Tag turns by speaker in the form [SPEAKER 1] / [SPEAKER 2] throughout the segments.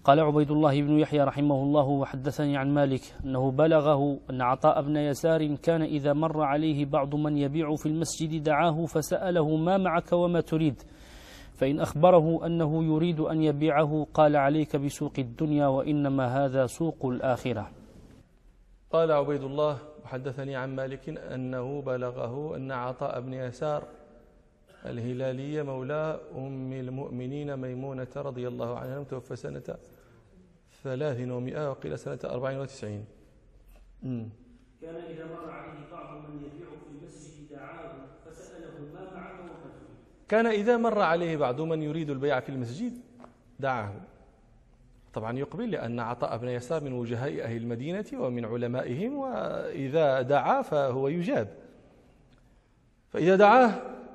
[SPEAKER 1] قال عبيد الله بن يحيى رحمه الله: وحدثني عن مالك أنه بلغه أن عطاء بن يسار كان إذا مر عليه بعض من يبيع في المسجد دعاه فسأله: ما معك وما تريد؟ فإن أخبره أنه يريد أن يبيعه قال: عليك بسوق الدنيا وإنما هذا سوق الآخرة.
[SPEAKER 2] قال عبيد الله: وحدثني عن مالك أنه بلغه أن عطاء بن يسار الهلالية مولى أم المؤمنين ميمونة رضي الله عنها متوفى سنة 300 وقيل سنة 94.
[SPEAKER 1] كان إذا مر عليه بعض من يبيع في المسجد دعاه فسأله: ما معك وما تريد؟
[SPEAKER 2] كان إذا مر عليه بعض من يريد البيع في المسجد دعاه. طبعا يقبل، لأن عطاء بن يسار من وجهاء أهل المدينة ومن علمائهم، وإذا دعا فهو يجاب. فإذا دعاه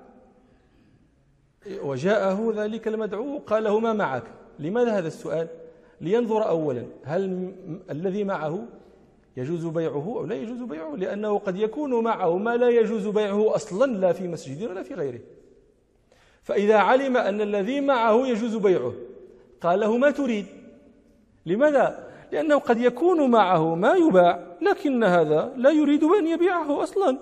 [SPEAKER 2] وجاءه ذلك المدعو قال له: ما معك؟ لماذا هذا السؤال؟ لينظر أولا هل الذي معه يجوز بيعه أو لا يجوز بيعه، لأنه قد يكون معه ما لا يجوز بيعه أصلا لا في مسجد ولا في غيره. فإذا علم أن الذي معه يجوز بيعه قال له: ما تريد؟ لماذا؟ لأنه قد يكون معه ما يباع لكن هذا لا يريد أن يبيعه أصلا.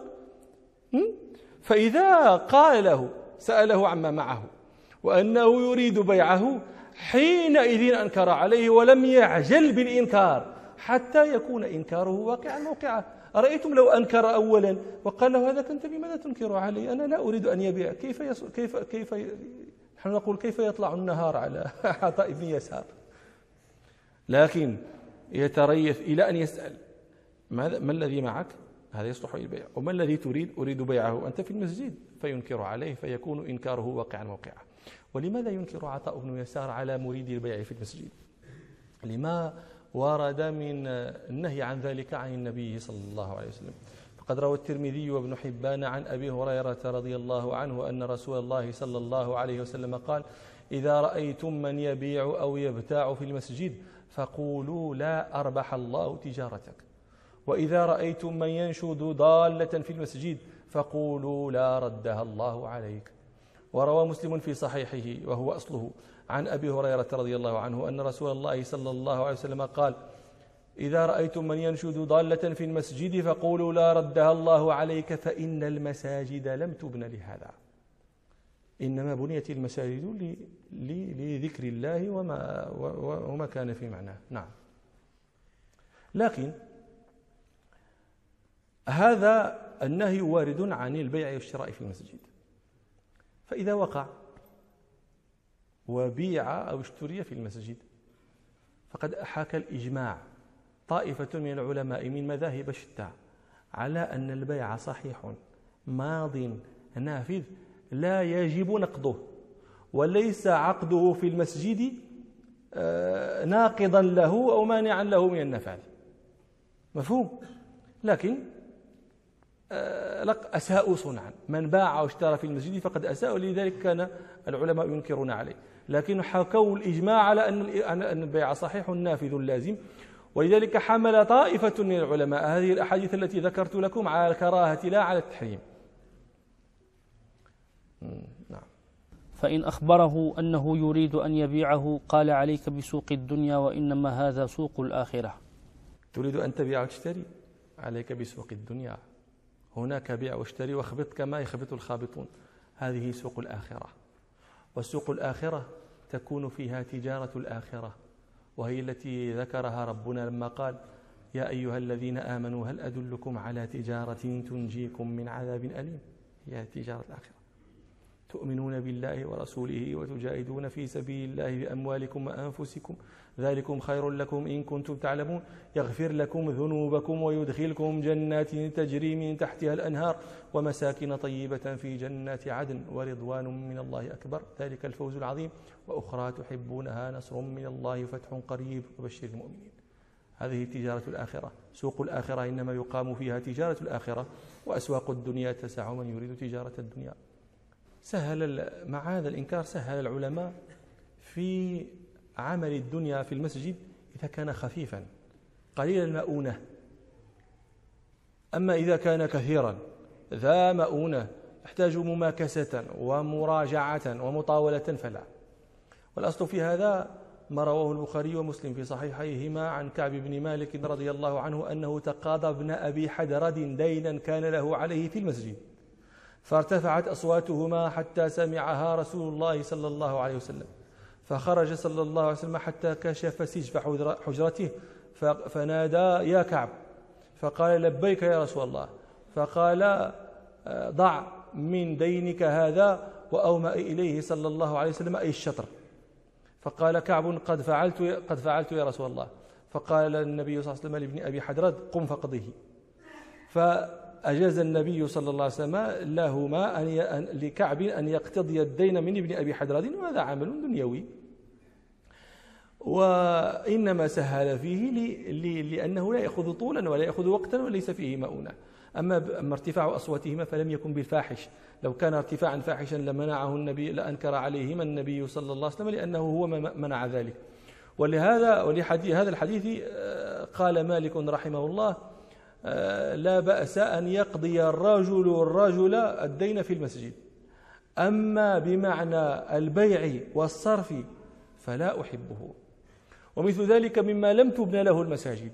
[SPEAKER 2] فإذا قال له سأله عما معه وأنه يريد بيعه حينئذ أنكر عليه ولم يعجل بالإنكار حتى يكون إنكاره واقعا موقعه. أرأيتم لو أنكر أولا وقال له: هذا أنت لماذا تنكر علي؟ أنا لا أريد أن يبيع. كيف نحن نقول كيف يطلع النهار على عطاء بن يسار؟ لكن يتريث إلى أن يسأل: ما الذي معك؟ هذا يصلح للبيع. وما الذي تريد؟ أريد بيعه، أنت في المسجد. فينكر عليه فيكون إنكاره واقعا موقعا. ولماذا ينكر عطاء بن يسار على مريد البيع في المسجد؟ لما ورد من النهي عن ذلك عن النبي صلى الله عليه وسلم. فقد روى الترمذي وابن حبان عن أبي هريرة رضي الله عنه أن رسول الله صلى الله عليه وسلم قال: إذا رأيتم من يبيع أو يبتاع في المسجد فقولوا: لا أربح الله تجارتك. وإذا رأيتم من ينشد ضالة في المسجد فقولوا: لا ردها الله عليك. وروى مسلم في صحيحه وهو أصله عن أبي هريرة رضي الله عنه أن رسول الله صلى الله عليه وسلم قال: إذا رأيتم من ينشد ضالة في المسجد فقولوا: لا ردها الله عليك، فإن المساجد لم تبن لهذا، إنما بنيت المساجد لذكر الله وما كان في معناه. نعم. لكن هذا النهي وارد عن البيع والشراء في المسجد. فإذا وقع وبيع أو اشتري في المسجد فقد حكى الإجماع طائفة من العلماء من مذاهب شتى على أن البيع صحيح ماض نافذ لا يجب نقضه، وليس عقده في المسجد ناقضا له أو مانعا له من النفاذ. مفهوم؟ لكن أساءوا صنعا، من باع واشترى في المسجد فقد أساءوا، لذلك كان العلماء ينكرون عليه. لكن حكوا الإجماع على أن البيع صحيح نافذ لازم، ولذلك حمل طائفة من العلماء هذه الأحاديث التي ذكرت لكم على الكراهة لا على التحريم. نعم.
[SPEAKER 1] فإن أخبره أنه يريد أن يبيعه قال: عليك بسوق الدنيا وإنما هذا سوق الآخرة.
[SPEAKER 2] تريد أن تبيع وتشتري؟ عليك بسوق الدنيا. هناك بيع واشتري واخبط كما يخبط الخابطون. هذه سوق الآخرة، وسوق الآخرة تكون فيها تجارة الآخرة، وهي التي ذكرها ربنا لما قال: يا أيها الذين آمنوا هل أدلكم على تجارة تنجيكم من عذاب أليم؟ هي تجارة الآخرة. تؤمنون بالله ورسوله وتجاهدون في سبيل الله بأموالكم وأنفسكم ذلكم خير لكم إن كنتم تعلمون، يغفر لكم ذنوبكم ويدخلكم جنات تجري من تحتها الأنهار ومساكن طيبة في جنات عدن ورضوان من الله أكبر، ذلك الفوز العظيم، وأخرى تحبونها نصر من الله فتح قريب وبشر المؤمنين. هذه تجارة الآخرة. سوق الآخرة إنما يقام فيها تجارة الآخرة، وأسواق الدنيا تسع من يريد تجارة الدنيا. مع هذا الإنكار سهل العلماء في عمل الدنيا في المسجد إذا كان خفيفا قليل المؤونة. أما إذا كان كثيرا ذا مؤونة يحتاج مماكسة ومراجعة ومطاولة فلا. والأصل في هذا ما رواه البخاري ومسلم في صحيحيهما عن كعب بن مالك رضي الله عنه أنه تقاضى ابن أبي حدرد دينا كان له عليه في المسجد، فارتفعت أصواتهما حتى سمعها رسول الله صلى الله عليه وسلم، فخرج صلى الله عليه وسلم حتى كشف سجف حجرته فنادى: يا كعب، فقال: لبيك يا رسول الله، فقال: ضع من دينك هذا، وأومأ إليه صلى الله عليه وسلم أي الشطر، فقال كعب: قد فعلت يا رسول الله، فقال النبي صلى الله عليه وسلم لابن أبي حدرد: قم فقضيه، فأجاز النبي صلى الله عليه وسلم لهما لكعب أن يقتضي الدين من ابن أبي حدرد، وهذا عمل دنيوي، وإنما سهل فيه لأنه لا يأخذ طولا ولا يأخذ وقتا وليس فيه مؤونة. أما ارتفاع أصواتهما فلم يكن بالفاحش، لو كان ارتفاعا فاحشا لمنعه النبي، لأنكر عليهما النبي صلى الله عليه وسلم، لأنه هو منع ذلك. ولهذا الحديث قال مالك رحمه الله: لا بأس أن يقضي الرجل الدين في المسجد، أما بمعنى البيع والصرف فلا أحبه. ومثل ذلك مما لم تبنى له المساجد،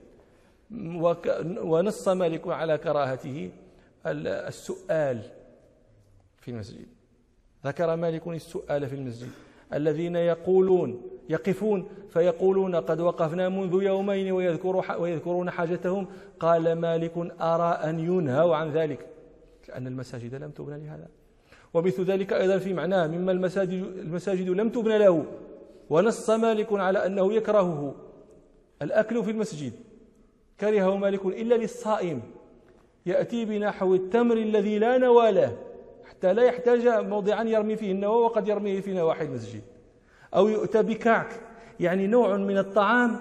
[SPEAKER 2] ونص مالك على كراهته السؤال في المسجد. ذكر مالك السؤال في المسجد، الذين يقفون فيقولون: قد وقفنا منذ يومين، ويذكرون حاجتهم. قال مالك: أرى أن ينهوا عن ذلك، لأن المساجد لم تبنى لهذا. ومثل ذلك أيضا في معناه مما المساجد لم تبنى له، ونص مالك على أنه يكرهه الأكل في المسجد، كرهه مالك إلا للصائم، يأتي بنحو التمر الذي لا نوى له حتى لا يحتاج موضعا يرمي فيه النوى، وقد يرميه في نواحي المسجد، أو يؤتى بكعك، يعني نوع من الطعام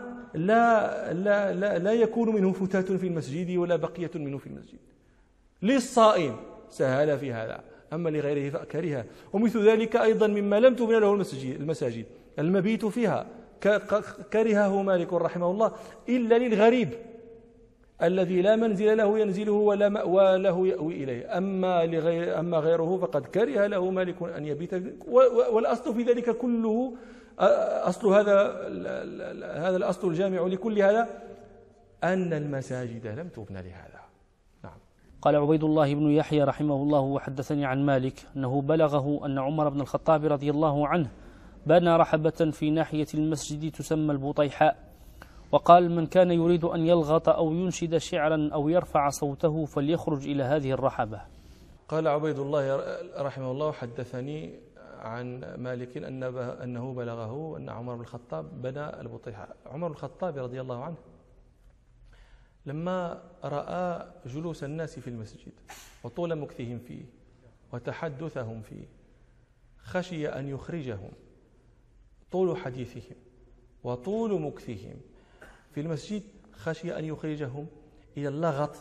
[SPEAKER 2] لا يكون منه فتات في المسجد ولا بقية منه في المسجد. للصائم سهل في هذا، أما لغيره فكره. ومثل ذلك أيضا مما لم تبنى له المساجد المبيت فيها، كرهه مالك رحمه الله إلا للغريب الذي لا منزل له ينزله ولا مأوى له يأوي إليه. أما غيره فقد كره له مالك أن يبيت. والأصل في ذلك كله، أصل هذا الأصل الجامع لكل هذا أن المساجد لم تبنى لهذا. نعم.
[SPEAKER 1] قال عبيد الله بن يحيى رحمه الله: وحدثني عن مالك أنه بلغه أن عمر بن الخطاب رضي الله عنه بنى رحبة في ناحية المسجد تسمى البطيحاء، وقال: من كان يريد أن يلغط أو ينشد شعرا أو يرفع صوته فليخرج إلى هذه الرحبة.
[SPEAKER 2] قال عبيد الله رحمه الله: حدثني عن مالك أنه بلغه أن عمر بن الخطاب بنى البطيحاء. عمر بن الخطاب رضي الله عنه لما رأى جلوس الناس في المسجد وطول مكثهم فيه وتحدثهم فيه، خشي أن يخرجهم، طول حديثهم وطول مكثهم في المسجد، خشي أن يخرجهم إلى اللغط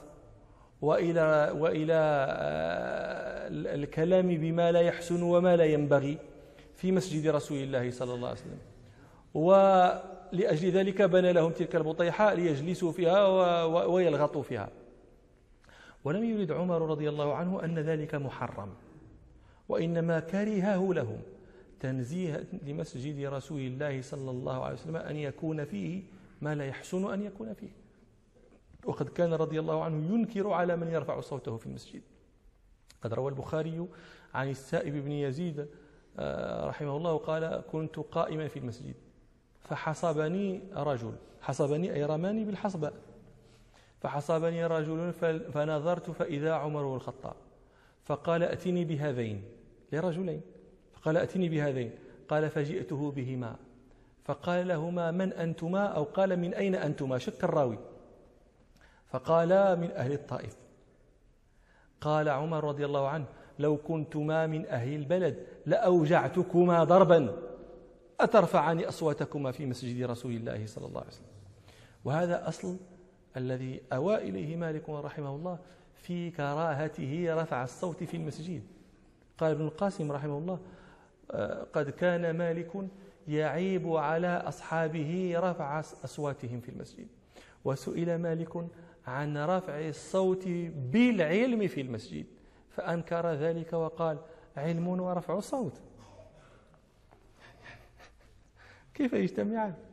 [SPEAKER 2] وإلى الكلام بما لا يحسن وما لا ينبغي في مسجد رسول الله صلى الله عليه وسلم. ولأجل ذلك بنى لهم تلك البطيحاء ليجلسوا فيها ويلغطوا فيها. ولم يرد عمر رضي الله عنه أن ذلك محرم، وإنما كرهه لهم تنزيه لمسجد رسول الله صلى الله عليه وسلم أن يكون فيه ما لا يحسن أن يكون فيه. وقد كان رضي الله عنه ينكر على من يرفع صوته في المسجد. قد روى البخاري عن السائب بن يزيد رحمه الله قال: كنت قائما في المسجد فحصبني رجل، حصبني أي رماني بالحصبة، فحصبني رجل فنظرت فإذا عمر بن الخطاب، فقال: أتني بهذين، لرجلين، فقال: أتني بهذين، قال: فجئته بهما، فقال لهما: من أنتما؟ أو قال: من أين أنتما؟ شك الراوي، فقال: من أهل الطائف. قال عمر رضي الله عنه: لو كنتما من أهل البلد لأوجعتكما ضربا، أترفعان أصواتكما في مسجد رسول الله صلى الله عليه وسلم. وهذا أصل الذي أوى إليه مالك رحمه الله في كراهته رفع الصوت في المسجد. قال ابن القاسم رحمه الله: قد كان مالك يعيب على أصحابه رفع أصواتهم في المسجد. وسئل مالك عن رفع الصوت بالعلم في المسجد فأنكر ذلك وقال: علم ورفع صوت كيف يجتمعان؟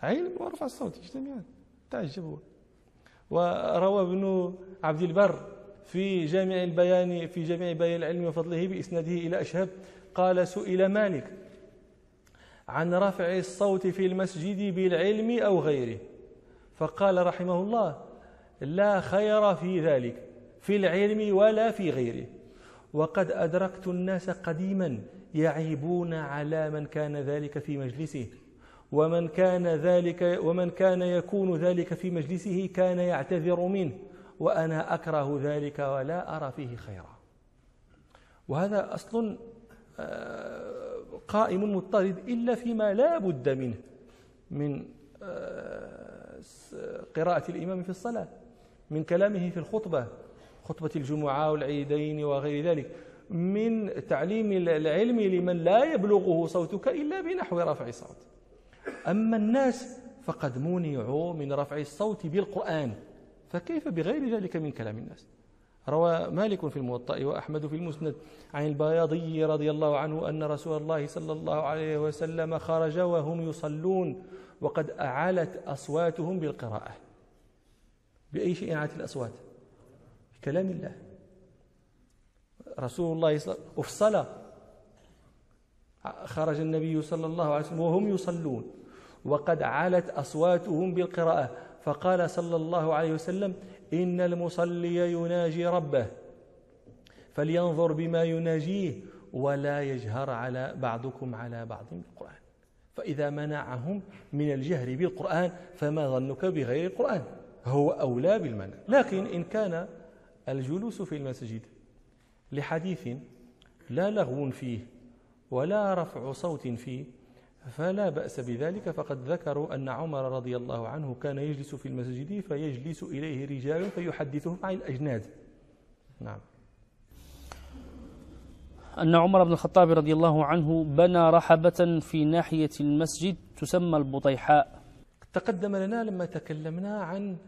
[SPEAKER 2] علم ورفع الصوت يجتمعان، تعجب هو. وروى ابن عبد البر في جامع بيان العلم وفضله بإسناده إلى أشهب قال: سئل مالك عن رفع الصوت في المسجد بالعلم أو غيره، فقال رحمه الله: لا خير في ذلك في العلم ولا في غيره، وقد أدركت الناس قديما يعيبون على من كان ذلك في مجلسه، ومن كان يكون ذلك في مجلسه كان يعتذر منه، وأنا أكره ذلك ولا أرى فيه خيرا. وهذا أصل قائم مضطرد إلا فيما لا بد منه من قراءة الإمام في الصلاة، من كلامه في خطبة الجمعة والعيدين وغير ذلك، من تعليم العلم لمن لا يبلغه صوتك إلا بنحو رفع الصوت. أما الناس فقد منعوا من رفع الصوت بالقرآن، فكيف بغير ذلك من كلام الناس؟ روى مالك في الموطأ وأحمد في المسند عن البياضي رضي الله عنه أن رسول الله صلى الله عليه وسلم خرج وهم يصلون وقد أعلت أصواتهم بالقراءة. بأي شيء أعلت الأصوات؟ بكلام الله. رسول الله صلى الله عليه وسلم وفي الصلاة خرج النبي صلى الله عليه وسلم وهم يصلون وقد علت أصواتهم بالقراءة، فقال صلى الله عليه وسلم: إن المصلي يناجي ربه فلينظر بما يناجيه ولا يجهر على بعضكم على بعض بالقرآن. فإذا منعهم من الجهر بالقرآن فما ظنك بغير القرآن؟ هو أولى بالمنع. لكن إن كان الجلوس في المسجد لحديث لا لغو فيه ولا رفع صوت فيه فلا بأس بذلك، فقد ذكروا أن عمر رضي الله عنه كان يجلس في المسجد فيجلس إليه رجال فيحدثهم عن الأجناد. نعم.
[SPEAKER 1] أن عمر بن الخطاب رضي الله عنه بنى رحبة في ناحية المسجد تسمى البطيحاء.
[SPEAKER 2] تقدم لنا لما تكلمنا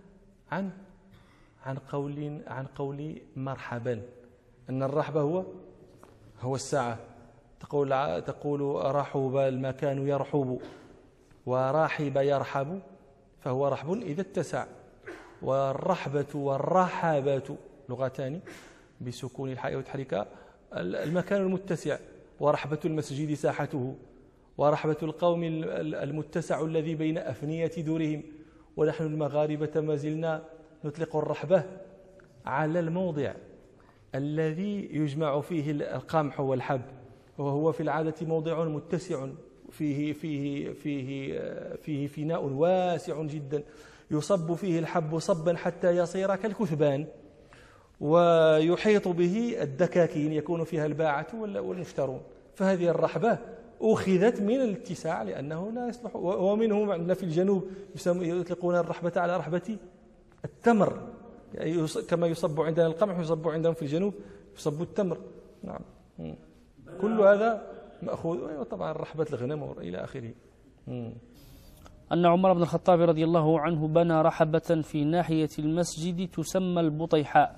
[SPEAKER 2] عن قول مرحبا أن الرحبة هو الساعة. تقول رحب المكان يرحب، وراحب يرحب، فهو رحب إذا اتسع. والرحبة والرحابة لغتان بسكون الحاء وتحريكها، المكان المتسع، ورحبة المسجد ساحته، ورحبة القوم المتسع الذي بين أفنية دورهم. ونحن المغاربة ما زلنا نطلق الرحبة على الموضع الذي يجمع فيه القمح والحب، وهو في العادة موضع متسع فيه فناء واسع جدا يصب فيه الحب صبا حتى يصير كالكثبان، ويحيط به الدكاكين يكون فيها الباعة والمشترون. فهذه الرحبة أخذت من الاتساع لأنه لا يصلح. ومنهم عندنا في الجنوب يطلقون الرحبة على رحبة التمر، يعني كما يصب عندنا القمح يصب عندهم في الجنوب يصب التمر. نعم. كل هذا مأخوذ طبعا رحبة الغنم إلى آخره.
[SPEAKER 1] أن عمر بن الخطاب رضي الله عنه بنى رحبة في ناحية المسجد تسمى البطيحاء.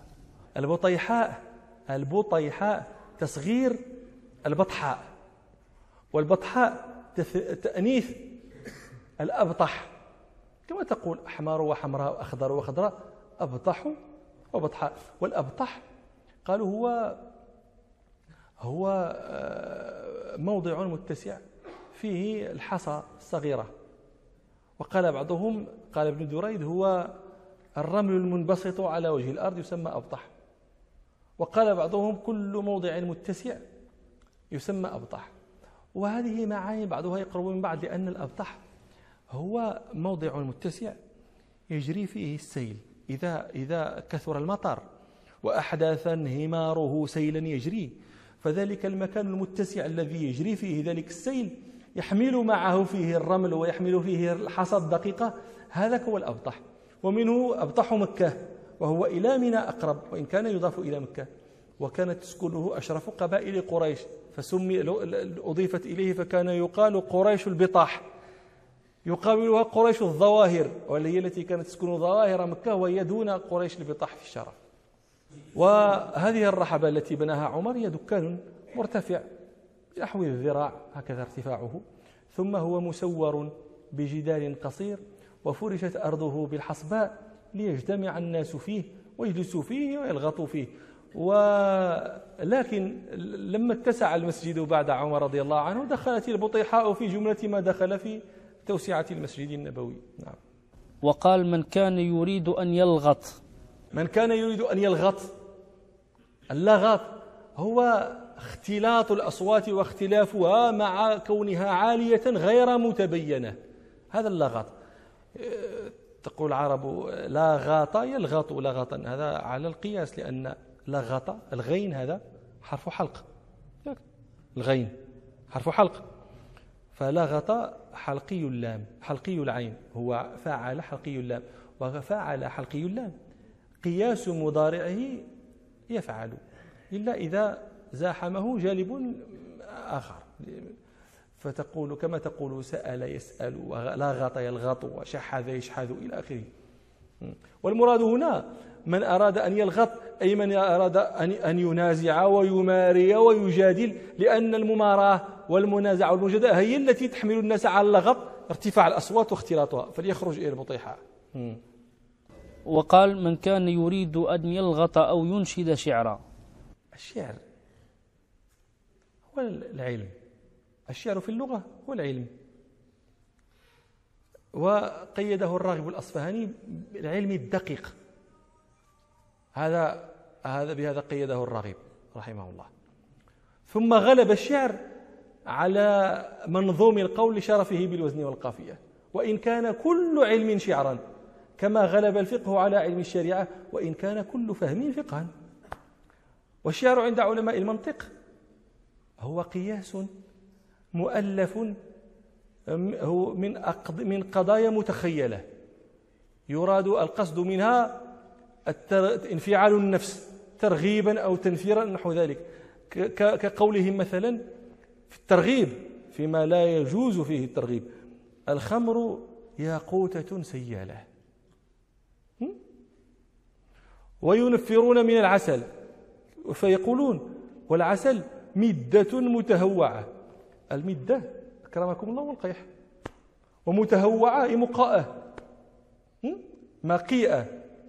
[SPEAKER 1] البطيحاء تصغير البطحاء، والبطحاء تأنيث الأبطح، كما تقول أحمر وحمراء وأخضر وخضراء، أبطح وبطحاء. والأبطح قالوا هو موضع متسع فيه الحصى الصغيرة. وقال بعضهم، قال ابن دريد، هو الرمل المنبسط على وجه الأرض يسمى أبطح. وقال بعضهم كل موضع متسع يسمى أبطح. وهذه معاني بعضها يقرب من بعض، لأن الأبطح هو موضع متسع يجري فيه السيل إذا كثر المطر وأحداث انهماره سيلا يجري، فذلك المكان المتسع الذي يجري فيه ذلك السيل يحمل معه فيه الرمل ويحمل فيه الحصى الدقيقة، هذا هو الأبطح. ومنه أبطح مكة، وهو إلى منى أقرب وإن كان يضاف إلى مكة، وكانت تسكنه أشرف قبائل قريش فسمي أضيفت إليه، فكان يقال قريش البطاح، يقابلها قريش الظواهر، وهي التي كانت تسكن ظواهر مكة وهي دون قريش البطاح في الشرف. وهذه الرحبة التي بناها عمر هي دكان مرتفع نحو الذراع هكذا ارتفاعه، ثم هو مسور
[SPEAKER 2] بجدار قصير وفرشت أرضه بالحصباء ليجتمع الناس فيه ويجلسوا فيه ويلغطوا فيه. ولكن لما اتسع المسجد بعد عمر رضي الله عنه دخلت البطيحاء في جملة ما دخل في توسعة المسجد النبوي. نعم.
[SPEAKER 1] وقال من كان يريد أن يلغط،
[SPEAKER 2] من كان يريد أن يلغط، اللغط هو اختلاط الأصوات واختلافها مع كونها عالية غير متبينة، هذا اللغط. تقول العرب لا غاط يلغط لغطا، هذا على القياس، لأن لغط الغين هذا حرف حلق، الغين حرف حلق، فلغط حلقي اللام حلقي العين، هو فاعل حلقي اللام، وفاعل حلقي اللام قياس مضارعه يفعل، إلا إذا زاحمه جالب آخر، فتقول كما تقول سأل يسأل ولغط يلغط وشحذ يشحذ إلى آخره. والمراد هنا من أراد أن يلغط أي من أراد أن ينازع ويماري ويجادل، لأن المماراة والمنازع والمجادلة هي التي تحمل الناس على اللغط، ارتفاع الأصوات واختلاطها، فليخرج إلى البطيحة.
[SPEAKER 1] وقال من كان يريد أن يلغط أو ينشد شعرا.
[SPEAKER 2] الشعر هو العلم، الشعر في اللغة هو العلم، وقيده الراغب الأصفهاني بالعلم الدقيق، هذا بهذا قيده الراغب رحمه الله. ثم غلب الشعر على منظوم القول لشرفه بالوزن والقافية، وإن كان كل علم شعرا، كما غلب الفقه على علم الشريعة وإن كان كل فهم فقها. والشعر عند علماء المنطق هو قياس مؤلف هو من قضايا متخيلة، يراد القصد منها انفعال النفس ترغيبا أو تنفيرا نحو ذلك، كقولهم مثلا في الترغيب فيما لا يجوز فيه الترغيب: الخمر ياقوتة سيالة. وينفرون من العسل فيقولون والعسل مدة متهوعة، المدة أكرمكم الله والقيح، ومتهوعة مقاءة مقيئة.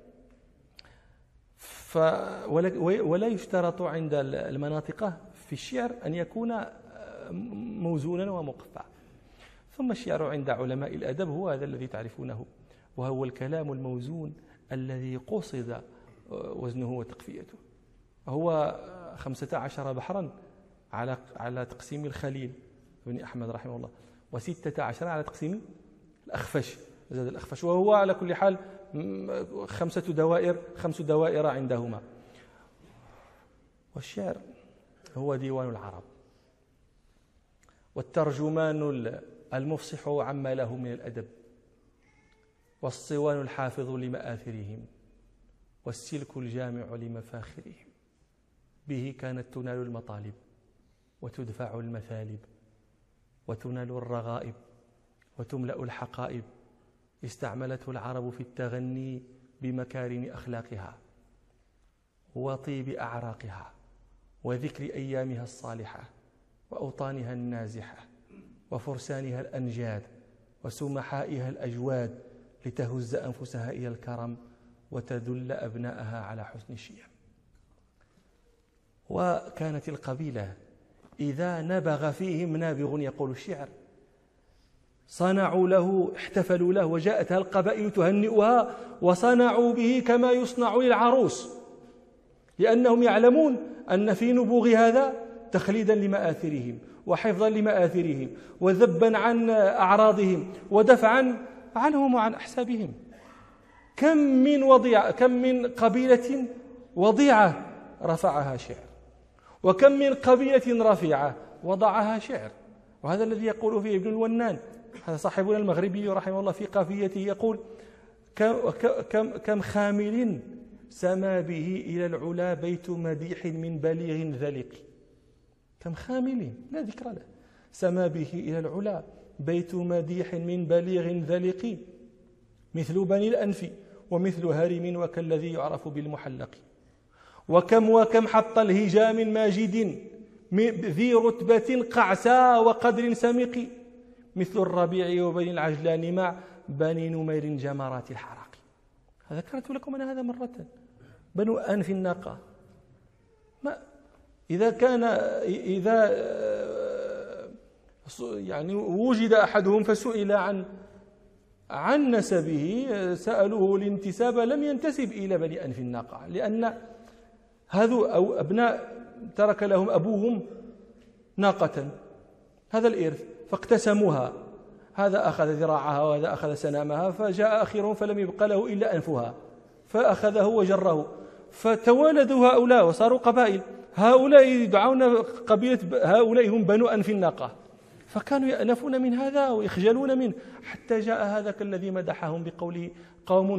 [SPEAKER 2] ولا يشترط عند المناطق في الشعر أن يكون موزونا ومقفع. ثم الشعر عند علماء الأدب هو هذا الذي تعرفونه، وهو الكلام الموزون الذي قصد وزنه وتقفيته. هو 15 بحرا على تقسيم الخليل بن أحمد رحمه الله، و16 على تقسيم الأخفش، زاد الأخفش، وهو على كل حال 5 دوائر عندهما. والشعر هو ديوان العرب، والترجمان المفصح عما له من الأدب، والصوان الحافظ لمآثرهم، والسلك الجامع لمفاخرهم. به كانت تنال المطالب وتدفع المثالب وتنال الرغائب وتملأ الحقائب. استعملته العرب في التغني بمكارم أخلاقها وطيب أعراقها وذكر أيامها الصالحة وأوطانها النازحة وفرسانها الأنجاد وسمحائها الأجواد، لتهز أنفسها إلى الكرم وتدل أبناءها على حسن الشيم. وكانت القبيلة إذا نبغ فيهم نابغ يقول الشعر صنعوا له، احتفلوا له، وجاءتها القبائل تهنئها وصنعوا به كما يصنع للعروس، لأنهم يعلمون أن في نبوغ هذا تخليدا لمآثرهم وحفظا لمآثرهم وذبا عن أعراضهم ودفعا عنهم وعن أحسابهم. كم من قبيلة وضيعة رفعها شعر، وكم من قبيلة رفيعة وضعها شعر. وهذا الذي يقول فيه ابن الونان، هذا صاحبنا المغربي رحمه الله في قافيته، يقول كم خامل سما به إلى العلا بيت مديح من بليغ ذلق. كم خامل لا ذكر له سما به إلى العلا بيت مديح من بليغ ذلق، مثل بني الأنف ومثل هرم وكالذي يعرف بالمحلق. وكم حط الهجام ماجد ذي رتبة قعسى وقدر سمق، مثل الربيع وبني العجلان مع بني نمير جمرات الحرق. ذكرت لكم أنا هذا مرة. بنو أنف الناقة، إذا يعني وجد أحدهم فسئل عن نسبه، سألوه الانتساب، لم ينتسب إلى بني أنف الناقة، لأن هذو أو أبناء ترك لهم أبوهم ناقة، هذا الإرث، فاقتسموها، هذا أخذ ذراعها وهذا أخذ سنامها، فجاء أخيرهم فلم يبق له إلا أنفها فأخذه وجره، فتوالدوا هؤلاء وصاروا قبائل. هؤلاء يدعون قبيلة، هؤلاء هم بنو أنف الناقة، فكانوا يأنفون من هذا ويخجلون منه، حتى جاء هذاك الذي مدحهم بقوله قوم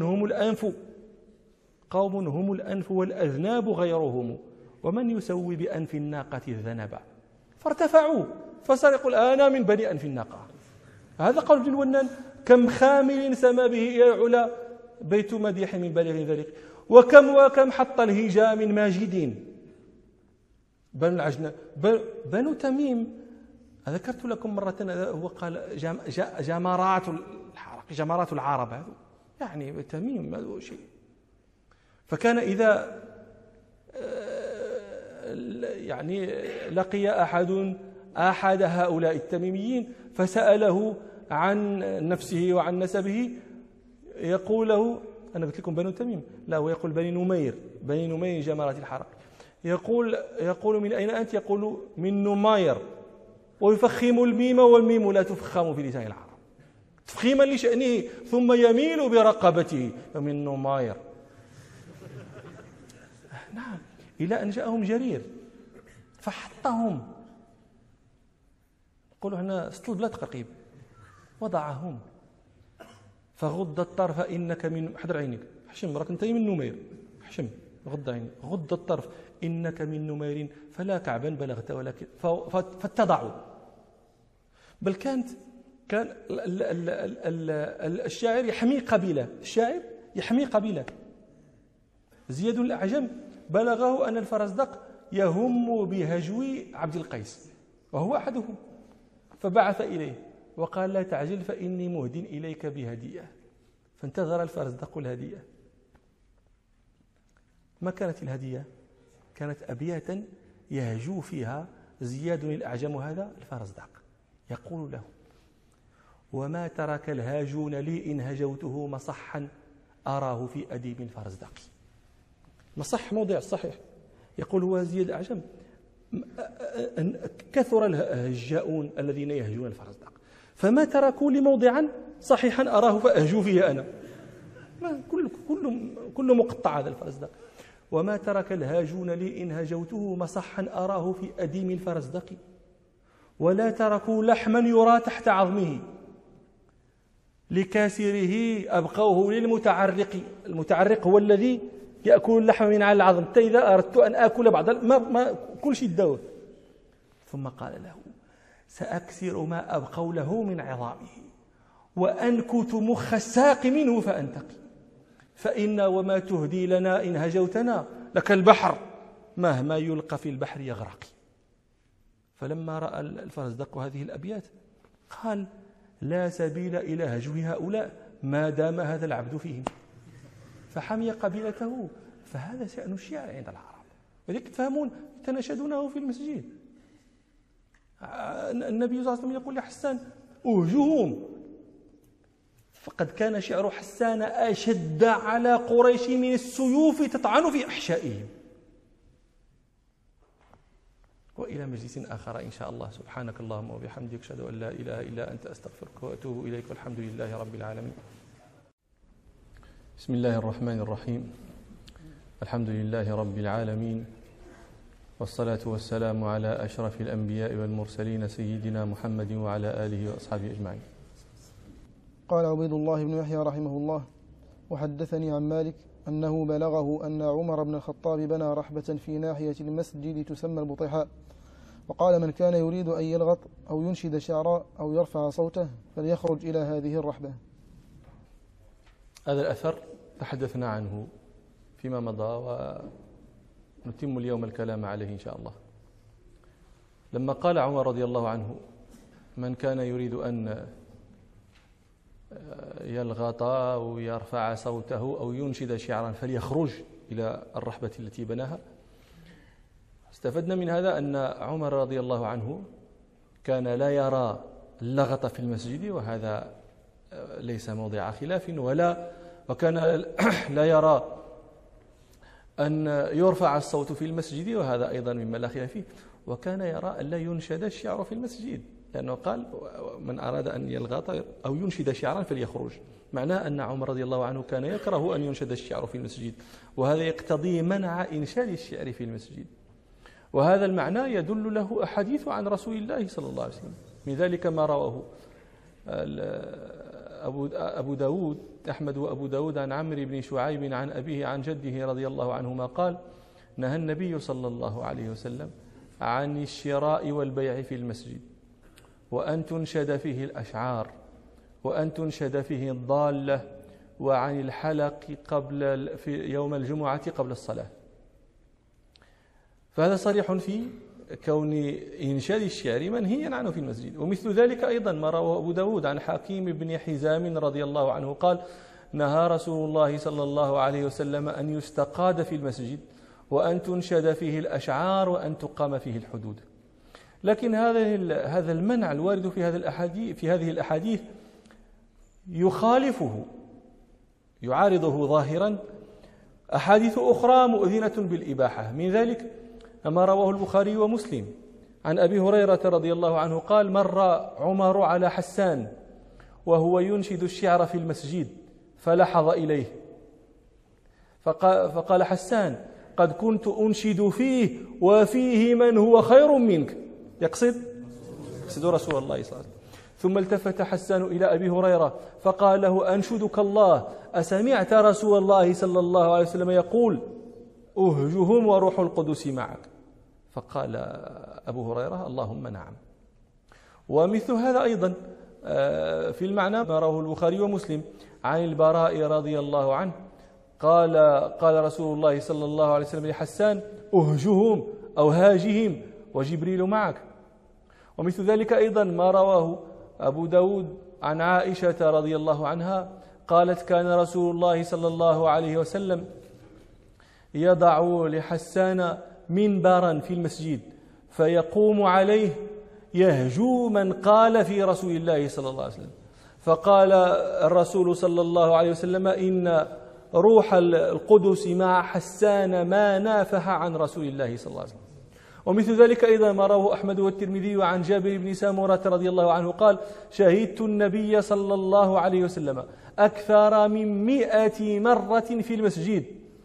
[SPEAKER 2] هم الأنف والأذناب غيرهم، ومن يسوي بأنف الناقة الذنب، فارتفعوا فسرقوا الآن من بني أنف الناقة. هذا قول ابن الونان: كم خامل سما به إلى العلا بيت مديح من بالغ ذلك، وكم حط الهجا من ماجدين. بنو العجنة، بنو تميم، ذكرت لكم مرة، هو قال جمرات الحرق، جمرات العرب، هذا يعني تميم هذا شيء. فكان إذا يعني لقي أحد هؤلاء التميميين فسأله عن نفسه وعن نسبه، يقول له: أنا قلت لكم بنو تميم، لا، هو يقول بني نمير جمرات الحرق. يقول من أين أنت؟ يقول من نمير، ويفخم الميم، والميم لا تفخم في لسان العرب تفخيما لشأنه، ثم يميل برقبته من نمير. نعم، إلى أن جاءهم جرير فحطهم، يقولوا هنا سط البلاد قريب، وضعهم، فغض الطرف إنك من، حضر عينك، حشم، راك انت من نمير، حشم، غض عينك، غض الطرف إنك من نمير فلا كعبا بلغت ولكن، فاتضعوا. بل كان الشاعر يحمي قبيلة. زياد الأعجم بلغه أن الفرزدق يهم بهجو عبد القيس وهو أحدهم، فبعث إليه وقال: لا تعجل فإني مهد إليك بهدية. فانتظر الفرزدق الهدية. ما كانت الهدية؟ كانت أبياتا يهجو فيها زياد الأعجم هذا الفرزدق، يقول له: وما ترك الهاجون لي إن هجوته مصحا أراه في أديب الفرزدق. مصح موضع الصحيح. يقول هو زياد الأعجم: كثر الهجاؤون الذين يهجون الفرزدق، فما تركوا لي موضعا صحيحا أراه فأهجو فيه أنا. كل مقطع هذا الفرزدق. وما ترك الهاجون لي إن هجوته مصحا أراه في أديم الفرزدق، ولا تركوا لحما يرى تحت عظمه لكاسره أبقوه للمتعرق. المتعرق هو الذي يأكل اللحم من على العظم، حتى إذا أردت أن آكل بعض ما كل شيء الدور. ثم قال له: سأكسر ما أبقوا له من عظامه، وأنكت مخ الساق منه فأنتقي، فإن وما تهدي لنا إن هجوتنا لك البحر مهما يلقى في البحر يغرق. فلما رأى الفرزدق هذه الأبيات قال: لا سبيل إلى هجو هؤلاء ما دام هذا العبد فيهم، فحمي قبيلته. فهذا شأن الشعر عند العرب، ولذلك تفهمون يتناشدونه في المسجد. النبي صلى الله عليه وسلم يقول لحسان: أهجهم، فقد كان شعر حسان أشد على قريش من السيوف تطعن في أحشائهم. وإلى مجلس آخر إن شاء الله. سبحانك اللهم وبحمدك، أشهد أن لا إله إلا أنت، أستغفرك وأتوب إليك، والحمد لله رب العالمين. بسم الله الرحمن الرحيم. الحمد لله رب العالمين، والصلاة والسلام على أشرف الأنبياء والمرسلين سيدنا محمد وعلى آله وأصحابه أجمعين.
[SPEAKER 3] قال عبيد الله بن يحيى رحمه الله: وحدثني عن مالك أنه بلغه أن عمر بن الخطاب بنى رحبة في ناحية المسجد تسمى البطيحاء، وقال: من كان يريد أن يلغط أو ينشد شعرا أو يرفع صوته فليخرج إلى هذه الرحبة.
[SPEAKER 2] هذا الأثر تحدثنا عنه فيما مضى، ونتم اليوم الكلام عليه إن شاء الله. لما قال عمر رضي الله عنه: من كان يريد أن يلغط أو يرفع صوته أو ينشد شعرا فليخرج إلى الرحبة التي بناها. استفدنا من هذا أن عمر رضي الله عنه كان لا يرى اللغط في المسجد، وهذا ليس موضع خلاف، وكان لا يرى أن يرفع الصوت في المسجد، وهذا أيضا مما لا خلاف فيه. وكان يرى أن لا ينشد الشعر في المسجد، لأنه قال من أراد أن يلغط أو ينشد شعرا فليخرج. معناه أن عمر رضي الله عنه كان يكره أن ينشد الشعر في المسجد، وهذا يقتضي منع إنشاد الشعر في المسجد. وهذا المعنى يدل له أحاديث عن رسول الله صلى الله عليه وسلم، من ذلك ما رواه أبو داود أحمد وأبو داود عن عمرو بن شعيب عن أبيه عن جده رضي الله عنهما قال: نهى النبي صلى الله عليه وسلم عن الشراء والبيع في المسجد، وأن تنشد فيه الأشعار، وأن تنشد فيه الضالة، وعن الحلق في يوم الجمعة قبل الصلاة. فهذا صريح في كون إنشاد الشعر منهيا عنه في المسجد. ومثل ذلك أيضا ما رواه أبو داود عن حكيم بن حزام رضي الله عنه قال: نهى رسول الله صلى الله عليه وسلم أن يستقاد في المسجد، وأن تنشد فيه الأشعار، وأن تقام فيه الحدود. لكن هذا المنع الوارد في هذه الأحاديث يخالفه، يعارضه ظاهرا أحاديث أخرى مؤذنة بالإباحة. من ذلك ما رواه البخاري ومسلم عن أبي هريرة رضي الله عنه قال: مر عمر على حسان وهو ينشد الشعر في المسجد فلحظ إليه فقال حسان: قد كنت أنشد فيه وفيه من هو خير منك، يقصد رسول الله صلى الله عليه وسلم. ثم التفت حسان إلى أبي هريرة فقال له: أنشدك الله، أسمعت رسول الله صلى الله عليه وسلم يقول: أهجهم وروح القدس معك؟ فقال أبو هريرة: اللهم نعم. ومثل هذا أيضا في المعنى ما رواه البخاري ومسلم عن البراء رضي الله عنه قال رسول الله صلى الله عليه وسلم لحسان: أهجهم أو هاجهم وجبريل معك. ومثل ذلك أيضا ما رواه أبو داود عن عائشة رضي الله عنها قالت: كان رسول الله صلى الله عليه وسلم يضع لحسان منبرا في المسجد فيقوم عليه يهجو من قال في رسول الله صلى الله عليه وسلم. فقال الرسول صلى الله عليه وسلم: إن روح القدس مع حسان ما نافح عن رسول الله صلى الله عليه وسلم. ومثل ذلك أيضا ما رواه أحمد والترمذي عن جابر بن سامورة رضي الله عنه قال: شهدت النبي صلى الله عليه وسلم أكثر من 100 مرة في المسجد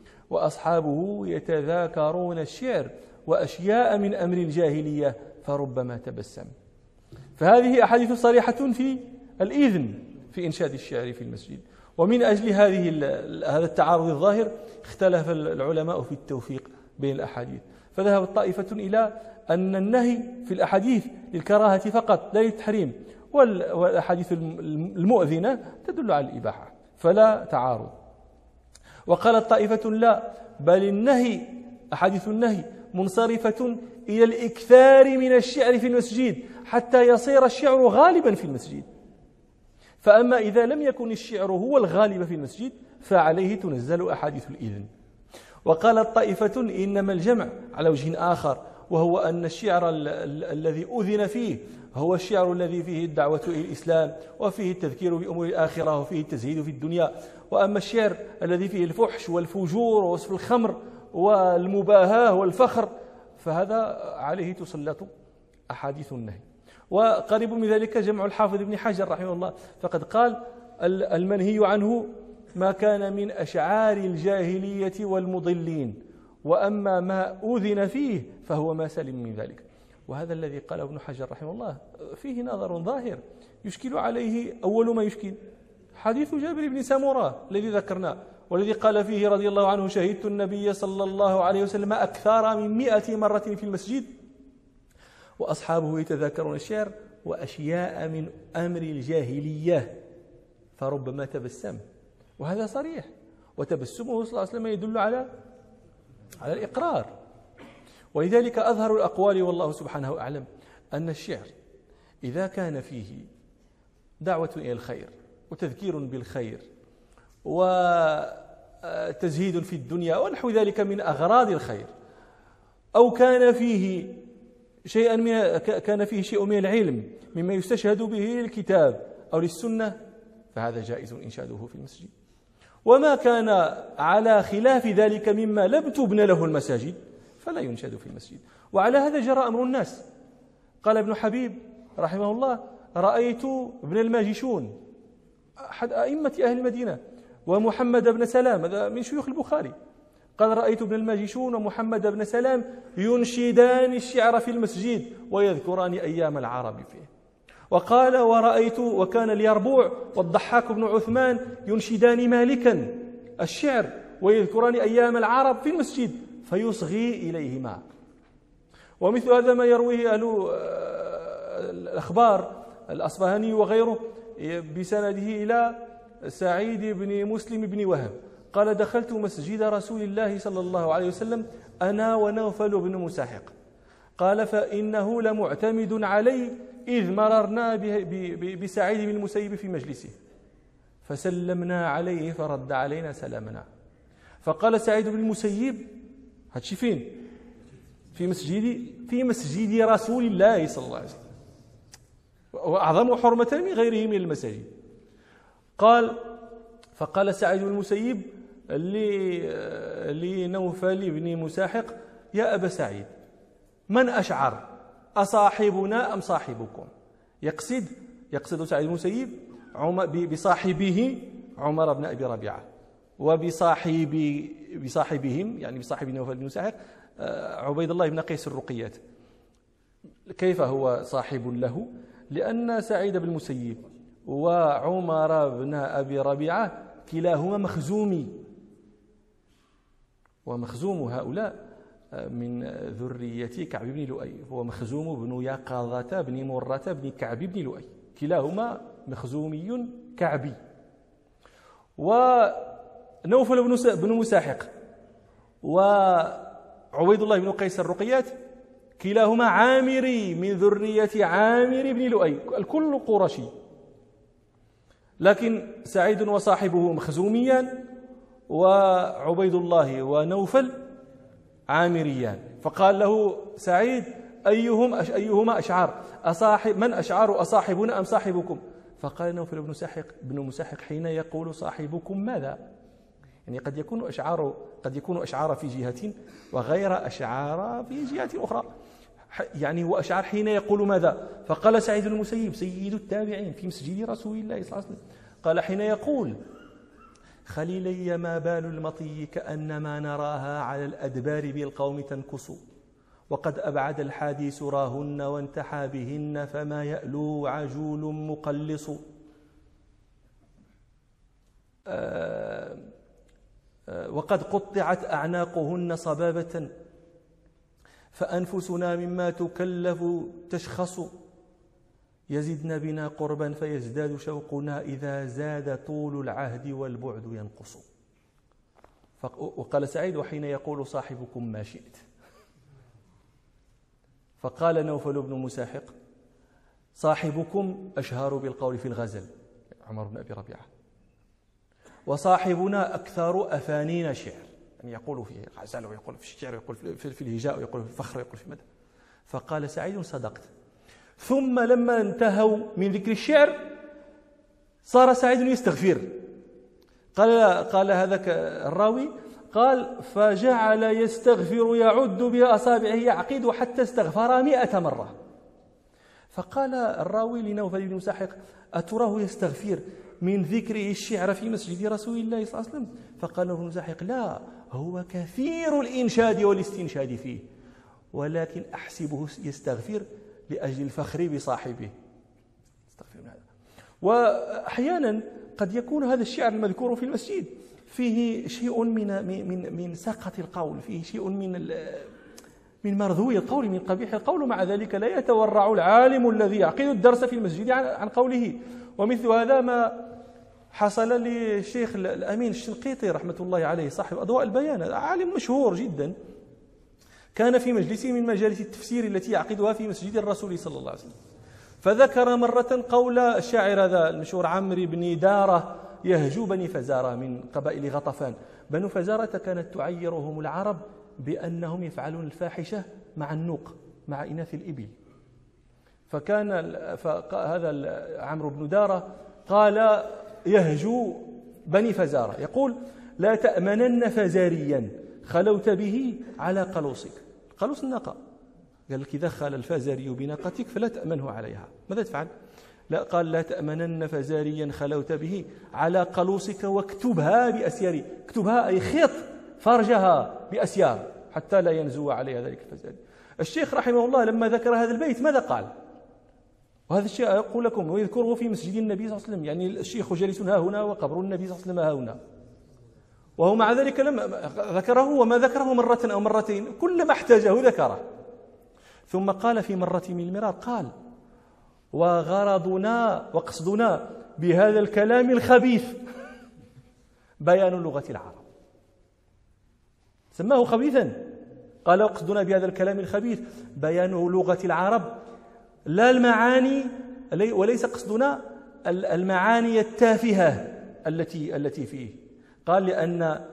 [SPEAKER 2] وأصحابه يتذاكرون الشعر وأشياء من أمر الجاهلية فربما تبسم. فهذه أحاديث صريحة في الإذن في إنشاد الشعر في المسجد. ومن أجل هذا التعارض الظاهر اختلف العلماء في التوفيق بين الأحاديث، فذهبت طائفة إلى أن النهي في الأحاديث للكراهة فقط لا للتحريم، والأحاديث المؤذنة تدل على الإباحة فلا تعارض. وقالت طائفة لا، بل النهي أحاديث النهي منصرفة إلى الإكثار من الشعر في المسجد حتى يصير الشعر غالبا في المسجد. فأما إذا لم يكن الشعر هو الغالب في المسجد فعليه تنزل أحاديث الإذن. وقالت طائفة إنما الجمع على وجه آخر، وهو أن الشعر الذي أذن فيه هو الشعر الذي فيه الدعوة إلى الإسلام وفيه التذكير بأمور الآخرة وفيه التزهيد في الدنيا. وأما الشعر الذي فيه الفحش والفجور ووصف الخمر والمباهاة والفخر فهذا عليه تسلط أحاديث النهي. وقريب من ذلك جمع الحافظ ابن حجر رحمه الله، فقد قال: المنهي عنه ما كان من أشعار الجاهلية والمضلين، وأما ما أذن فيه فهو ما سلم من ذلك. وهذا الذي قاله ابن حجر رحمه الله فيه نظر ظاهر يشكل عليه. أول ما يشكل حديث جابر بن سامورة الذي ذكرناه، والذي قال فيه رضي الله عنه: شهدت النبي صلى الله عليه وسلم أكثر من 100 مرة في المسجد وأصحابه يتذاكرون الشعر وأشياء من أمر الجاهلية فربما تبسم. وهذا صريح، وتبسمه صلى الله عليه وسلم يدل على الإقرار. ولذلك أظهر الأقوال والله سبحانه أعلم أن الشعر إذا كان فيه دعوة إلى الخير وتذكير بالخير وتزهيد في الدنيا ونحو ذلك من أغراض الخير، أو كان فيه شيء من العلم مما يستشهد به للكتاب أو للسنة، فهذا جائز إنشاده في المسجد. وما كان على خلاف ذلك مما لم تبنى له المساجد فلا ينشد في المسجد. وعلى هذا جرى أمر الناس. قال ابن حبيب رحمه الله: رأيت ابن الماجشون أحد أئمة أهل المدينة ومحمد بن سلام، هذا من شيوخ البخاري، قال: رأيت ابن الماجشون ومحمد بن سلام ينشدان الشعر في المسجد ويذكران أيام العرب فيه. وقال: ورأيت وكان اليربوع والضحاك بن عثمان ينشدان مالكا الشعر ويذكران أيام العرب في المسجد فيصغي إليهما. ومثل هذا ما يرويه أهل الأخبار الأصبهاني وغيره بسنده إلى سعيد بن مسلم بن وهب قال: دخلت مسجد رسول الله صلى الله عليه وسلم أنا ونوفل بن مساحق، قال: فإنه لمعتمد علي إذ مررنا بسعيد بن المسيب في مجلسه فسلمنا عليه فرد علينا سلامنا. فقال سعيد بن المسيب: هاتشي فين؟ في مسجد رسول الله صلى الله عليه وسلم، وأعظم حرمة من غيره من المساجد. فقال سعيد بن المسيب لنوفل بن مساحق: يا أبا سعيد، من أشعر، أصاحبنا أم صاحبكم؟ يقصد سعيد بن المسيب بصاحبه عمر بن أبي ربيعة، بصاحبهم يعني بصاحب نوفل بن مساحق عبيد الله بن قيس الرقيات. كيف هو صاحب له؟ لأن سعيد بن المسيب وعمر بن أبي ربيعة كلاهما مخزومي، ومخزوم هؤلاء من ذرية كعب بن لؤي، هو مخزوم بن يقظة بن مرة بن كعب بن لؤي، كلاهما مخزومي كعبي. ونوفل بن مساحق وعبيد الله بن قيس الرقيات كلاهما عامري من ذرية عامر بن لؤي، الكل قرشي، لكن سعيد وصاحبه مخزوميان وعبيد الله ونوفل عامريان. فقال له سعيد: أيهما أشعر، من أشعر، أصاحبنا أم صاحبكم؟ فقال نوفل بن مساحق: حين يقول صاحبكم ماذا؟ يعني قد يكون أشعار في جهة وغير أشعار في جهة أخرى، يعني هو أشعر حين يقول ماذا؟ فقال سعيد بن المسيب سيد التابعين في مسجد رسول الله صلى الله عليه وسلم، قال: حين يقول: خليلي ما بال المطي كأنما نراها على الأدبار بالقوم تنكس، وقد أبعد الحادي سراهن وانتحى بهن فما يألو عجول مقلص. وقد قطعت أعناقهن صبابة فأنفسنا مما تكلف تشخص، يزدن بنا قربا فيزداد شوقنا إذا زاد طول العهد والبعد ينقص. وقال سعيد: وحين يقول صاحبكم ما شئت. فقال نوفل بن مساحق: صاحبكم أشهر بالقول في الغزل عمر بن أبي ربيعة، وصاحبنا أكثر أفانين شعر، يعني يقول فيه غزل ويقول في الشعر ويقول في الهجاء ويقول في الفخر ويقول في المدح. فقال سعيد: صدقت. ثم لما انتهوا من ذكر الشعر صار سعيد يستغفر. قال هذاك الراوي قال: فجعل يستغفر يعد بأصابعه يعقد حتى استغفر 100 مرة. فقال الراوي لنوفل بن مساحق: أتراه يستغفر من ذكره الشعر في مسجد رسول الله صلى الله عليه وسلم؟ فقال نوفل بن مساحق: لا، هو كثير الإنشاد والاستنشاد فيه، ولكن أحسبه يستغفر لأجل الفخر بصاحبه. استغفر من هذا. وأحيانا قد يكون هذا الشعر المذكور في المسجد فيه شيء من سقة القول، فيه شيء من مرذوي القول، من قبيح القول، ومع ذلك لا يتورع العالم الذي يعقد الدرس في المسجد عن قوله. ومثل هذا ما حصل للشيخ الأمين الشنقيطي رحمة الله عليه صاحب أضواء البيان، عالم مشهور جدا، كان في مجلس من مجالس التفسير التي يعقدها في مسجد الرسول صلى الله عليه وسلم، فذكر مرة قول الشاعر هذا المشهور عمرو بن دارة يهجو بني فزارة من قبائل غطفان. بنو فزارة كانت تعيرهم العرب بأنهم يفعلون الفاحشة مع النوق، مع إناث الإبل. هذا عمرو بن دارة قال يهجو بني فزارة، يقول: لا تأمنن فزاريا خلوت به على قلوصك. قلوص الناقة، قال لك إذا خال الفزاري بناقتك فلا تأمنه عليها، ماذا تفعل؟ لا، قال: لا تأمنن فزاريا خلوت به على قلوصك واكتبها بأسيار. اكتبها أي خيط فرجها بأسيار حتى لا ينزو عليها ذلك الفزاري. الشيخ رحمه الله لما ذكر هذا البيت ماذا قال؟ وهذا الشيء أقول لكم ويذكره في مسجد النبي صلى الله عليه وسلم، يعني الشيخ جالس ها هنا وقبر النبي صلى الله عليه وسلم ها هنا، وهو مع ذلك لما ذكره وما ذكره مرة أو مرتين كلما احتاجه ذكره. ثم قال في مرة من المرار، قال: وغرضنا وقصدنا بهذا الكلام الخبيث بيان لغة العرب. سماه خبيثا، قال: وقصدنا بهذا الكلام الخبيث بيان لغة العرب، لا المعاني، وليس قصدنا المعاني التافهة التي فيه. قال: لأن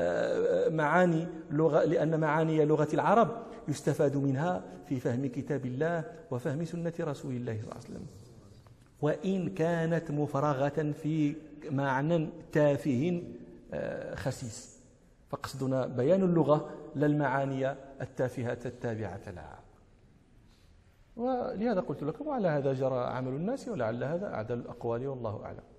[SPEAKER 2] معاني لغة العرب يستفاد منها في فهم كتاب الله وفهم سنة رسول الله صلى الله عليه وسلم، وإن كانت مفرغة في معنى تافه خسيس، فقصدنا بيان اللغة لا المعاني التافهة التابعة لها. ولهذا قلت لكم، وعلى هذا جرى عمل الناس، ولعل هذا أعدل الأقوال، والله أعلم.